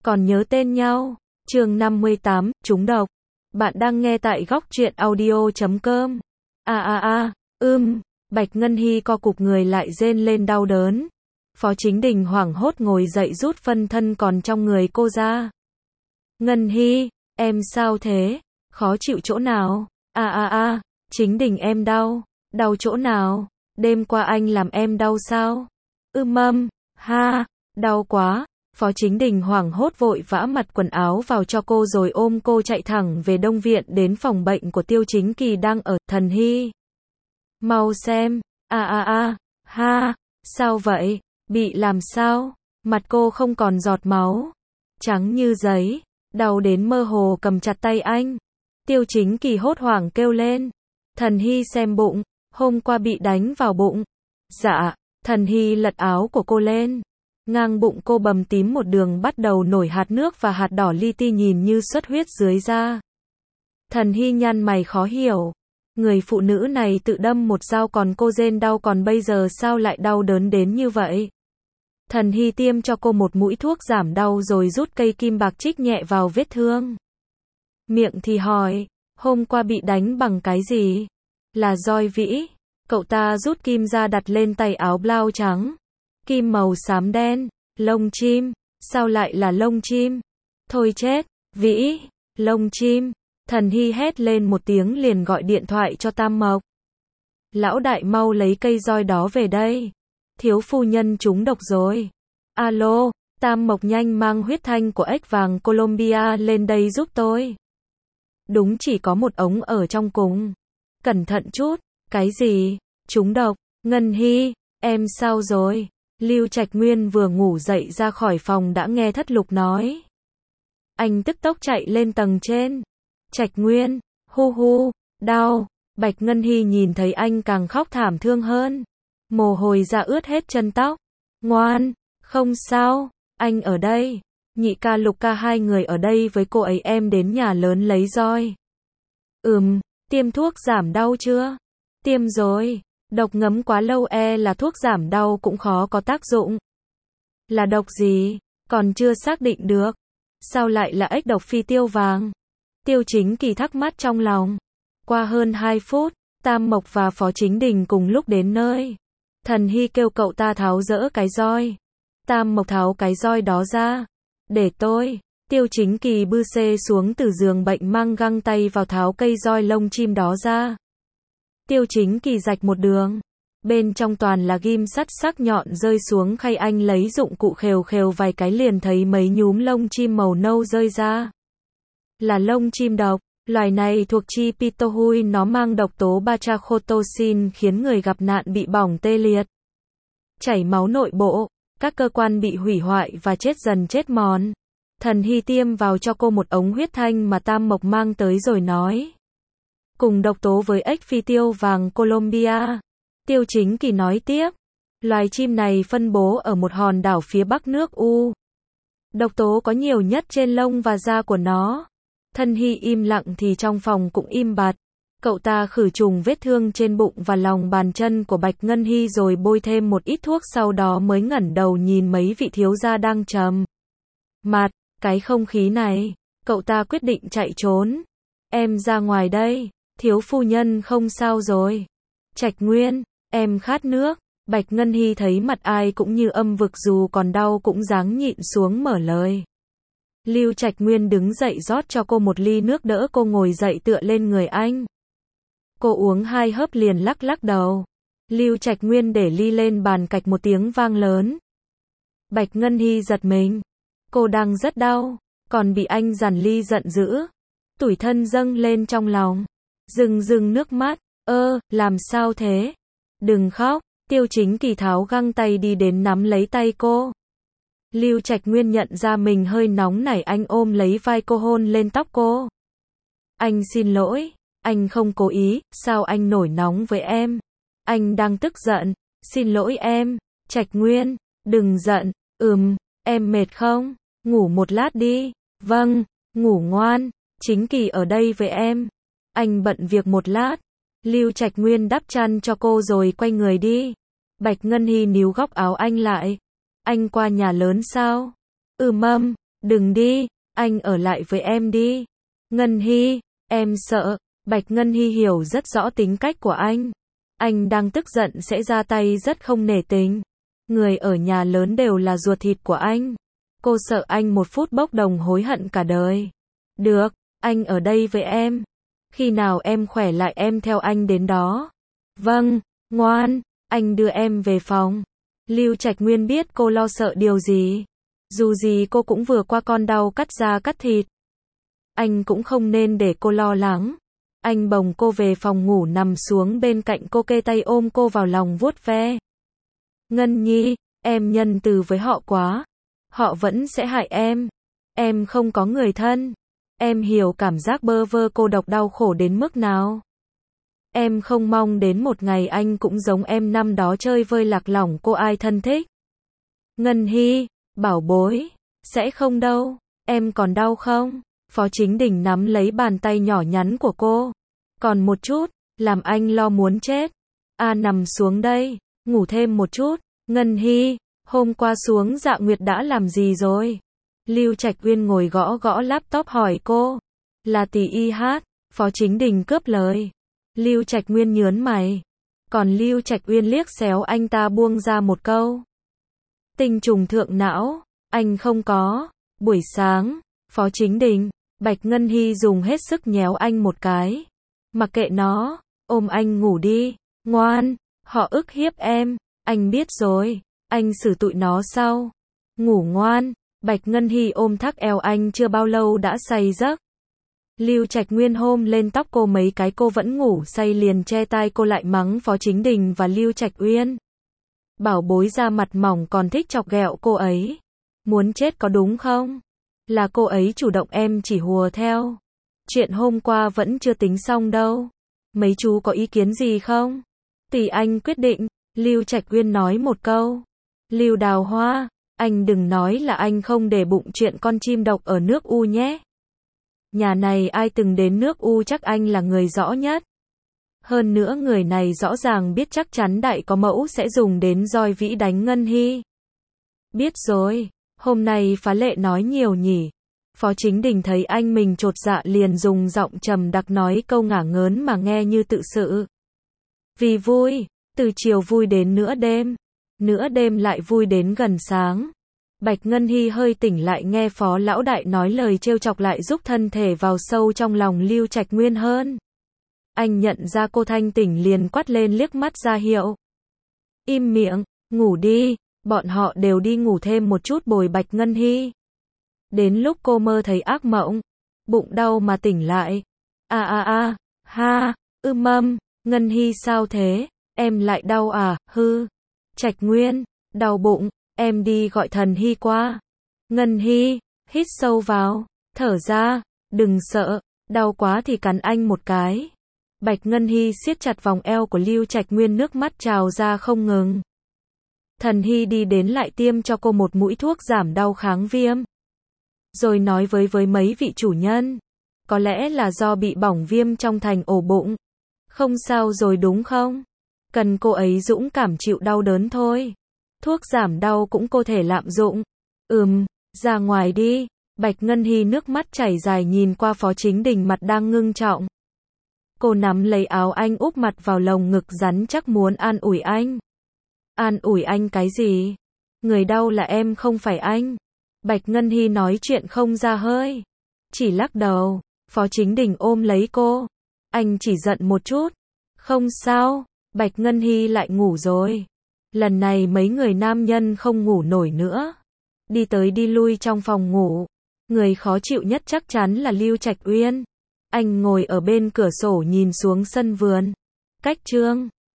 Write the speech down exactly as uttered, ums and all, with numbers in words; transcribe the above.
còn nhớ tên nhau. Chương năm mươi tám, trúng độc. Bạn đang nghe tại góc truyện audio chấm com. A a a, ưm, Bạch Ngân Hy co cụp người lại rên lên đau đớn. Phó Chính Đình hoảng hốt ngồi dậy rút phân thân còn trong người cô ra. Ngân Hy, em sao thế? Khó chịu chỗ nào? A a a, Chính Đình em đau. Đau chỗ nào? Đêm qua anh làm em đau sao? Ưm mâm, ha, đau quá. Phó Chính Đình hoảng hốt vội vã mặc quần áo vào cho cô rồi ôm cô chạy thẳng về Đông Viện đến phòng bệnh của Tiêu Chính Kỳ đang ở. Thần Hy, mau xem. A a a, ha, sao vậy? Bị làm sao? Mặt cô không còn giọt máu, trắng như giấy, đau đến mơ hồ cầm chặt tay anh. Tiêu Chính Kỳ hốt hoảng kêu lên. Thần Hy xem bụng, hôm qua bị đánh vào bụng. Dạ, Thần Hy lật áo của cô lên. Ngang bụng cô bầm tím một đường bắt đầu nổi hạt nước và hạt đỏ li ti nhìn như xuất huyết dưới da. Thần Hy nhăn mày khó hiểu. Người phụ nữ này tự đâm một dao còn cô rên đau, còn bây giờ sao lại đau đớn đến như vậy? Thần Hy tiêm cho cô một mũi thuốc giảm đau rồi rút cây kim bạc chích nhẹ vào vết thương. Miệng thì hỏi, hôm qua bị đánh bằng cái gì? Là roi vĩ. Cậu ta rút kim ra đặt lên tay áo blau trắng. Kim màu xám đen, lông chim. Sao lại là lông chim? Thôi chết, vĩ, lông chim. Thần Hy hét lên một tiếng liền gọi điện thoại cho Tam Mộc. Lão đại mau lấy cây roi đó về đây. Thiếu phu nhân trúng độc rồi. Alo, Tam Mộc nhanh mang huyết thanh của ếch vàng Colombia lên đây giúp tôi. Đúng, chỉ có một ống ở trong cùng. Cẩn thận chút. Cái gì? Trúng độc. Ngân Hy, em sao rồi? Lưu Trạch Nguyên vừa ngủ dậy ra khỏi phòng đã nghe Thất Lục nói. Anh tức tốc chạy lên tầng trên. Trạch Nguyên, hu hu, đau. Bạch Ngân Hy nhìn thấy anh càng khóc thảm thương hơn. Mồ hôi ra ướt hết chân tóc. Ngoan, không sao, anh ở đây. Nhị ca Lục ca hai người ở đây với cô ấy, em đến nhà lớn lấy roi. Ừm, tiêm thuốc giảm đau chưa? Tiêm rồi. Độc ngấm quá lâu e là thuốc giảm đau cũng khó có tác dụng. Là độc gì? Còn chưa xác định được. Sao lại là ếch độc phi tiêu vàng? Tiêu Chính Kỳ thắc mắc trong lòng. Qua hơn hai phút, Tam Mộc và Phó Chính Đình cùng lúc đến nơi. Thần Hy kêu cậu ta tháo dỡ cái roi. Tam Mộc tháo cái roi đó ra. Để tôi. Tiêu Chính Kỳ bư xê xuống từ giường bệnh mang găng tay vào tháo cây roi lông chim đó ra. Tiêu Chính Kỳ rạch một đường. Bên trong toàn là ghim sắt sắc nhọn rơi xuống khay, anh lấy dụng cụ khều khều vài cái liền thấy mấy nhúm lông chim màu nâu rơi ra. Là lông chim độc. Loài này thuộc chi Pitohui, nó mang độc tố batrachotosin khiến người gặp nạn bị bỏng tê liệt, chảy máu nội bộ, các cơ quan bị hủy hoại và chết dần chết mòn. Thần Hy tiêm vào cho cô một ống huyết thanh mà Tam Mộc mang tới rồi nói. Cùng độc tố với ếch phi tiêu vàng Colombia. Tiêu Chính Kỳ nói tiếp. Loài chim này phân bố ở một hòn đảo phía bắc nước U. Độc tố có nhiều nhất trên lông và da của nó. Thần Hy im lặng thì trong phòng cũng im bặt. Cậu ta khử trùng vết thương trên bụng và lòng bàn chân của Bạch Ngân Hy rồi bôi thêm một ít thuốc, sau đó mới ngẩng đầu nhìn mấy vị thiếu gia đang trầm mặt. Cái không khí này, cậu ta quyết định chạy trốn. Em ra ngoài đây, thiếu phu nhân không sao rồi. Trạch Nguyên, em khát nước. Bạch Ngân Hy thấy mặt ai cũng như âm vực, dù còn đau cũng dáng nhịn xuống mở lời. Lưu Trạch Nguyên đứng dậy rót cho cô một ly nước, đỡ cô ngồi dậy tựa lên người anh. Cô uống hai hớp liền lắc lắc đầu. Lưu Trạch Nguyên để ly lên bàn, cạch một tiếng vang lớn. Bạch Ngân Hy giật mình. Cô đang rất đau, còn bị anh dằn ly giận dữ. Tủi thân dâng lên trong lòng. Rưng rưng nước mắt. Ơ, làm sao thế? Đừng khóc. Tiêu Chính Kỳ tháo găng tay đi đến nắm lấy tay cô. Lưu Trạch Nguyên nhận ra mình hơi nóng nảy, anh ôm lấy vai cô hôn lên tóc cô. Anh xin lỗi, anh không cố ý, sao anh nổi nóng với em? Anh đang tức giận, xin lỗi em. Trạch Nguyên, đừng giận. Ừm, em mệt không? Ngủ một lát đi. Vâng, ngủ ngoan. Chính Kỳ ở đây với em. Anh bận việc một lát. Lưu Trạch Nguyên đắp chăn cho cô rồi quay người đi. Bạch Ngân Hy níu góc áo anh lại. Anh qua nhà lớn sao? Ừ mâm. Đừng đi, anh ở lại với em đi. Ngân Hy, em sợ. Bạch Ngân Hy hiểu rất rõ tính cách của anh. Anh đang tức giận sẽ ra tay rất không nể tình. Người ở nhà lớn đều là ruột thịt của anh. Cô sợ anh một phút bốc đồng hối hận cả đời. Được, anh ở đây với em. Khi nào em khỏe lại em theo anh đến đó. Vâng, ngoan, anh đưa em về phòng. Lưu Trạch Nguyên biết cô lo sợ điều gì. Dù gì cô cũng vừa qua con đau cắt da cắt thịt. Anh cũng không nên để cô lo lắng. Anh bồng cô về phòng ngủ nằm xuống bên cạnh cô kê tay ôm cô vào lòng vuốt ve. Ngân Nhi, em nhân từ với họ quá. Họ vẫn sẽ hại em. Em không có người thân. Em hiểu cảm giác bơ vơ cô độc đau khổ đến mức nào. Em không mong đến một ngày anh cũng giống em năm đó chơi vơi lạc lõng cô ai thân thích. Ngân Hy, bảo bối, sẽ không đâu. Em còn đau không? Phó Chính Đình nắm lấy bàn tay nhỏ nhắn của cô. Còn một chút, làm anh lo muốn chết. A nằm xuống đây, ngủ thêm một chút. Ngân Hy, hôm qua xuống Dạ Nguyệt đã làm gì rồi? Lưu Trạch Uyên ngồi gõ gõ laptop hỏi cô. Là tỷ y hát, Phó Chính Đình cướp lời. Lưu Trạch Nguyên nhớn mày. Còn Lưu Trạch Uyên liếc xéo anh ta buông ra một câu. Tinh trùng thượng não, anh không có. Buổi sáng, Phó Chính Đình, Bạch Ngân Hy dùng hết sức nhéo anh một cái. Mặc kệ nó, ôm anh ngủ đi, ngoan, họ ức hiếp em, anh biết rồi, anh xử tụi nó sau. Ngủ ngoan, Bạch Ngân Hy ôm thắt eo anh chưa bao lâu đã say giấc. Lưu Trạch Nguyên hôn lên tóc cô mấy cái cô vẫn ngủ say liền che tai cô lại mắng Phó Chính Đình và Lưu Trạch Uyên. Bảo bối da mặt mỏng còn thích chọc ghẹo cô ấy. Muốn chết có đúng không? Là cô ấy chủ động em chỉ hùa theo. Chuyện hôm qua vẫn chưa tính xong đâu. Mấy chú có ý kiến gì không? Tùy anh quyết định, Lưu Trạch Uyên nói một câu. Lưu Đào Hoa, anh đừng nói là anh không để bụng chuyện con chim độc ở nước U nhé. Nhà này ai từng đến nước U chắc anh là người rõ nhất. Hơn nữa người này rõ ràng biết chắc chắn đại có mẫu sẽ dùng đến roi vĩ đánh Ngân Hy. Biết rồi, hôm nay phá lệ nói nhiều nhỉ. Phó Chính Đình thấy anh mình chột dạ liền dùng giọng trầm đặc nói câu ngả ngớn mà nghe như tự sự. Vì vui, từ chiều vui đến nửa đêm, nửa đêm lại vui đến gần sáng. Bạch Ngân Hy hơi tỉnh lại nghe Phó Lão Đại nói lời trêu chọc lại giúp thân thể vào sâu trong lòng Lưu Trạch Nguyên hơn. Anh nhận ra cô thanh tỉnh liền quát lên liếc mắt ra hiệu. Im miệng, ngủ đi, bọn họ đều đi ngủ thêm một chút bồi Bạch Ngân Hy. Đến lúc cô mơ thấy ác mộng, bụng đau mà tỉnh lại. A a a, ha, ưm mâm, Ngân Hy sao thế, em lại đau à, hư. Trạch Nguyên, đau bụng, em đi gọi Thần Hy qua. Ngân Hy, hít sâu vào, thở ra, đừng sợ, đau quá thì cắn anh một cái. Bạch Ngân Hy siết chặt vòng eo của Lưu Trạch Nguyên nước mắt trào ra không ngừng. Thần Hy đi đến lại tiêm cho cô một mũi thuốc giảm đau kháng viêm. Rồi nói với với mấy vị chủ nhân. Có lẽ là do bị bỏng viêm trong thành ổ bụng. Không sao rồi đúng không? Cần cô ấy dũng cảm chịu đau đớn thôi. Thuốc giảm đau cũng có thể lạm dụng. Ừm, ra ngoài đi. Bạch Ngân Hy nước mắt chảy dài nhìn qua Phó Chính Đình mặt đang ngưng trọng. Cô nắm lấy áo anh úp mặt vào lồng ngực rắn chắc muốn an ủi anh. An ủi anh cái gì? Người đau là em không phải anh. Bạch Ngân Hy nói chuyện không ra hơi. Chỉ lắc đầu. Phó Chính Đình ôm lấy cô. Anh chỉ giận một chút. Không sao. Bạch Ngân Hy lại ngủ rồi. Lần này mấy người nam nhân không ngủ nổi nữa. Đi tới đi lui trong phòng ngủ. Người khó chịu nhất chắc chắn là Lưu Trạch Uyên. Anh ngồi ở bên cửa sổ nhìn xuống sân vườn. Cách Trương